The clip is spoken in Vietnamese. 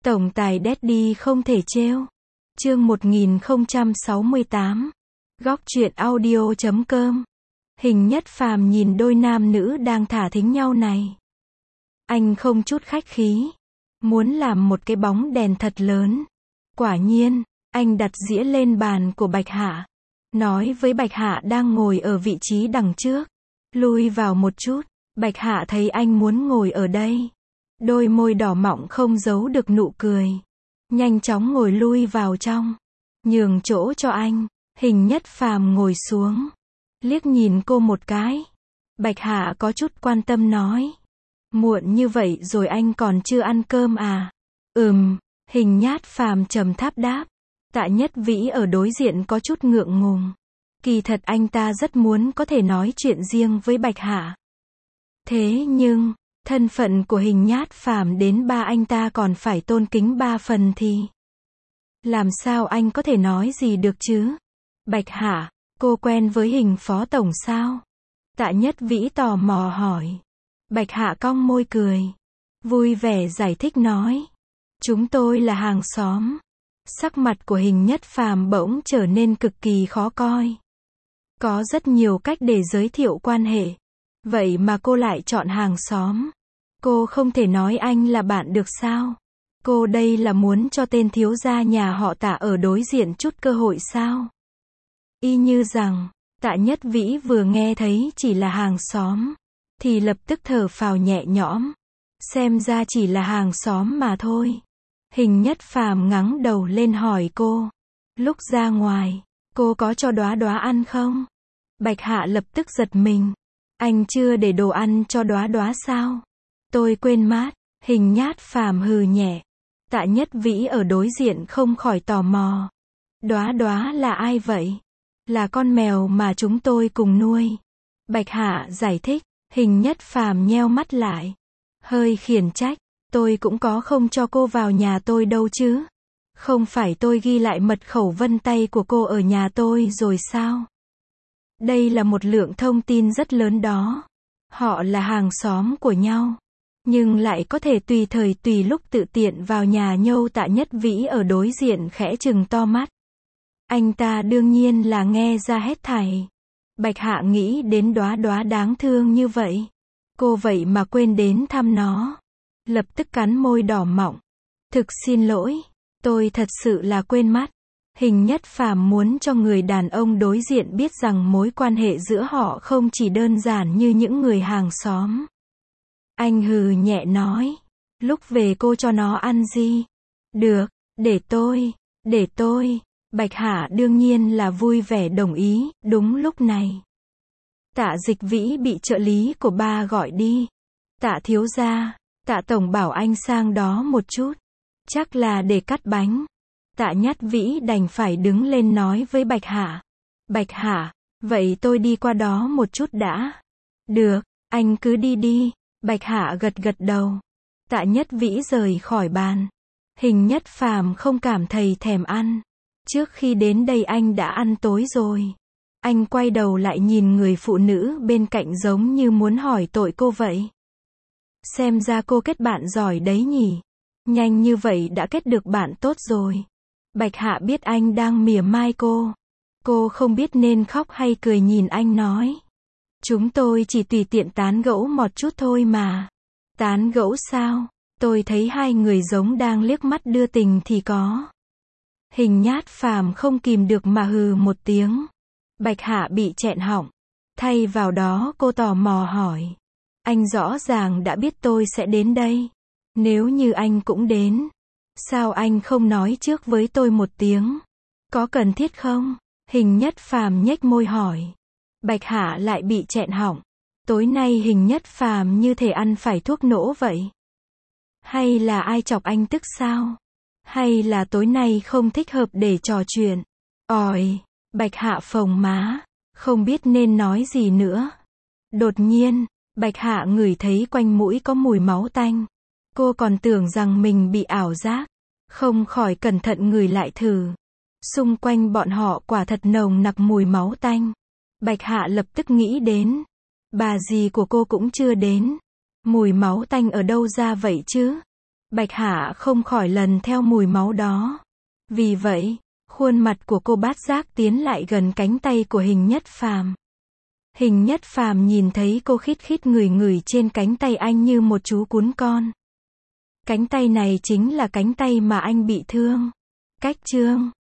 Tổng tài Daddy không thể trêu. Chương 1068. Góc truyện audio.com. Hình Nhất Phàm nhìn đôi nam nữ đang thả thính nhau này. Anh không chút khách khí. Muốn làm một cái bóng đèn thật lớn. Quả nhiên, anh đặt dĩa lên bàn của Bạch Hạ. Nói với Bạch Hạ đang ngồi ở vị trí đằng trước. Lui vào một chút. Bạch Hạ thấy anh muốn ngồi ở đây. Đôi môi đỏ mọng không giấu được nụ cười. Nhanh chóng ngồi lui vào trong. Nhường chỗ cho anh. Hình Nhất Phàm ngồi xuống. Liếc nhìn cô một cái. Bạch Hạ có chút quan tâm nói. Muộn như vậy rồi anh còn chưa ăn cơm à? Hình Nhất Phàm trầm tháp đáp. Tạ Nhất Vĩ ở đối diện có chút ngượng ngùng. Kỳ thật anh ta rất muốn có thể nói chuyện riêng với Bạch Hạ. Thế nhưng, thân phận của Hình Nhất Phàm đến ba anh ta còn phải tôn kính ba phần thì. Làm sao anh có thể nói gì được chứ? Bạch Hạ, cô quen với Hình phó tổng sao? Tạ Nhất Vĩ tò mò hỏi. Bạch Hạ cong môi cười. Vui vẻ giải thích nói. Chúng tôi là hàng xóm. Sắc mặt của Hình Nhất Phàm bỗng trở nên cực kỳ khó coi. Có rất nhiều cách để giới thiệu quan hệ. Vậy mà cô lại chọn hàng xóm. Cô không thể nói anh là bạn được sao? Cô đây là muốn cho tên thiếu gia nhà họ Tạ ở đối diện chút cơ hội sao? Y như rằng, Tạ Nhất Vĩ vừa nghe thấy chỉ là hàng xóm, thì lập tức thở phào nhẹ nhõm. Xem ra chỉ là hàng xóm mà thôi. Hình Nhất Phàm ngẩng đầu lên hỏi cô. Lúc ra ngoài, cô có cho Đóa Đóa ăn không? Bạch Hạ lập tức giật mình. Anh chưa để đồ ăn cho Đóa Đóa sao? Tôi quên mất. Hình Nhất Phàm hừ nhẹ. Tạ Nhất Vĩ ở đối diện không khỏi tò mò. Đóa Đóa là ai vậy? Là con mèo mà chúng tôi cùng nuôi. Bạch Hạ giải thích. Hình Nhất Phàm nheo mắt lại. Hơi khiển trách. Tôi cũng có không cho cô vào nhà tôi đâu chứ. Không phải tôi ghi lại mật khẩu vân tay của cô ở nhà tôi rồi sao? Đây là một lượng thông tin rất lớn đó. Họ là hàng xóm của nhau. Nhưng lại có thể tùy thời tùy lúc tự tiện vào nhà nhau. Tạ Nhất Vĩ ở đối diện khẽ trừng to mắt. Anh ta đương nhiên là nghe ra hết thảy. Bạch Hạ nghĩ đến Đóa Đóa đáng thương như vậy. Cô vậy mà quên đến thăm nó. Lập tức cắn môi đỏ mọng. Thực xin lỗi. Tôi thật sự là quên mất. Hình Nhất Phàm muốn cho người đàn ông đối diện biết rằng mối quan hệ giữa họ không chỉ đơn giản như những người hàng xóm. Anh hừ nhẹ nói. Lúc về cô cho nó ăn gì? Được, để tôi. Bạch Hạ đương nhiên là vui vẻ đồng ý. Đúng lúc này, Tạ Dịch Vĩ bị trợ lý của ba gọi đi. Tạ thiếu gia, Tạ tổng bảo anh sang đó một chút. Chắc là để cắt bánh. Tạ Nhất Vĩ đành phải đứng lên nói với Bạch Hạ. Bạch Hạ, vậy tôi đi qua đó một chút đã. Được, anh cứ đi đi. Bạch Hạ gật gật đầu. Tạ Nhất Vĩ rời khỏi bàn. Hình Nhất Phàm không cảm thấy thèm ăn. Trước khi đến đây anh đã ăn tối rồi. Anh quay đầu lại nhìn người phụ nữ bên cạnh giống như muốn hỏi tội cô vậy. Xem ra cô kết bạn giỏi đấy nhỉ. Nhanh như vậy đã kết được bạn tốt rồi. Bạch Hạ biết anh đang mỉa mai cô. Cô không biết nên khóc hay cười nhìn anh nói. Chúng tôi chỉ tùy tiện tán gẫu một chút thôi mà. Tán gẫu sao? Tôi thấy hai người giống đang liếc mắt đưa tình thì có. Hình Nhất Phàm không kìm được mà hừ một tiếng. Bạch Hạ bị nghẹn họng. Thay vào đó cô tò mò hỏi. Anh rõ ràng đã biết tôi sẽ đến đây. Nếu như anh cũng đến, sao anh không nói trước với tôi một tiếng? Có cần thiết không? Hình Nhất Phàm nhếch môi hỏi. Bạch Hạ lại bị nghẹn họng. Tối nay Hình Nhất Phàm như thể ăn phải thuốc nổ vậy. Hay là ai chọc anh tức sao? Hay là tối nay không thích hợp để trò chuyện? Ỏi, Bạch Hạ phồng má, không biết nên nói gì nữa. Đột nhiên, Bạch Hạ ngửi thấy quanh mũi có mùi máu tanh. Cô còn tưởng rằng mình bị ảo giác. Không khỏi cẩn thận ngửi lại thử. Xung quanh bọn họ quả thật nồng nặc mùi máu tanh. Bạch Hạ lập tức nghĩ đến. Bà dì của cô cũng chưa đến. Mùi máu tanh ở đâu ra vậy chứ? Bạch Hạ không khỏi lần theo mùi máu đó. Vì vậy, khuôn mặt của cô Bát Giác tiến lại gần cánh tay của Hình Nhất Phàm. Hình Nhất Phàm nhìn thấy cô khít khít ngửi ngửi trên cánh tay anh như một chú cún con. Cánh tay này chính là cánh tay mà anh bị thương. Cách chương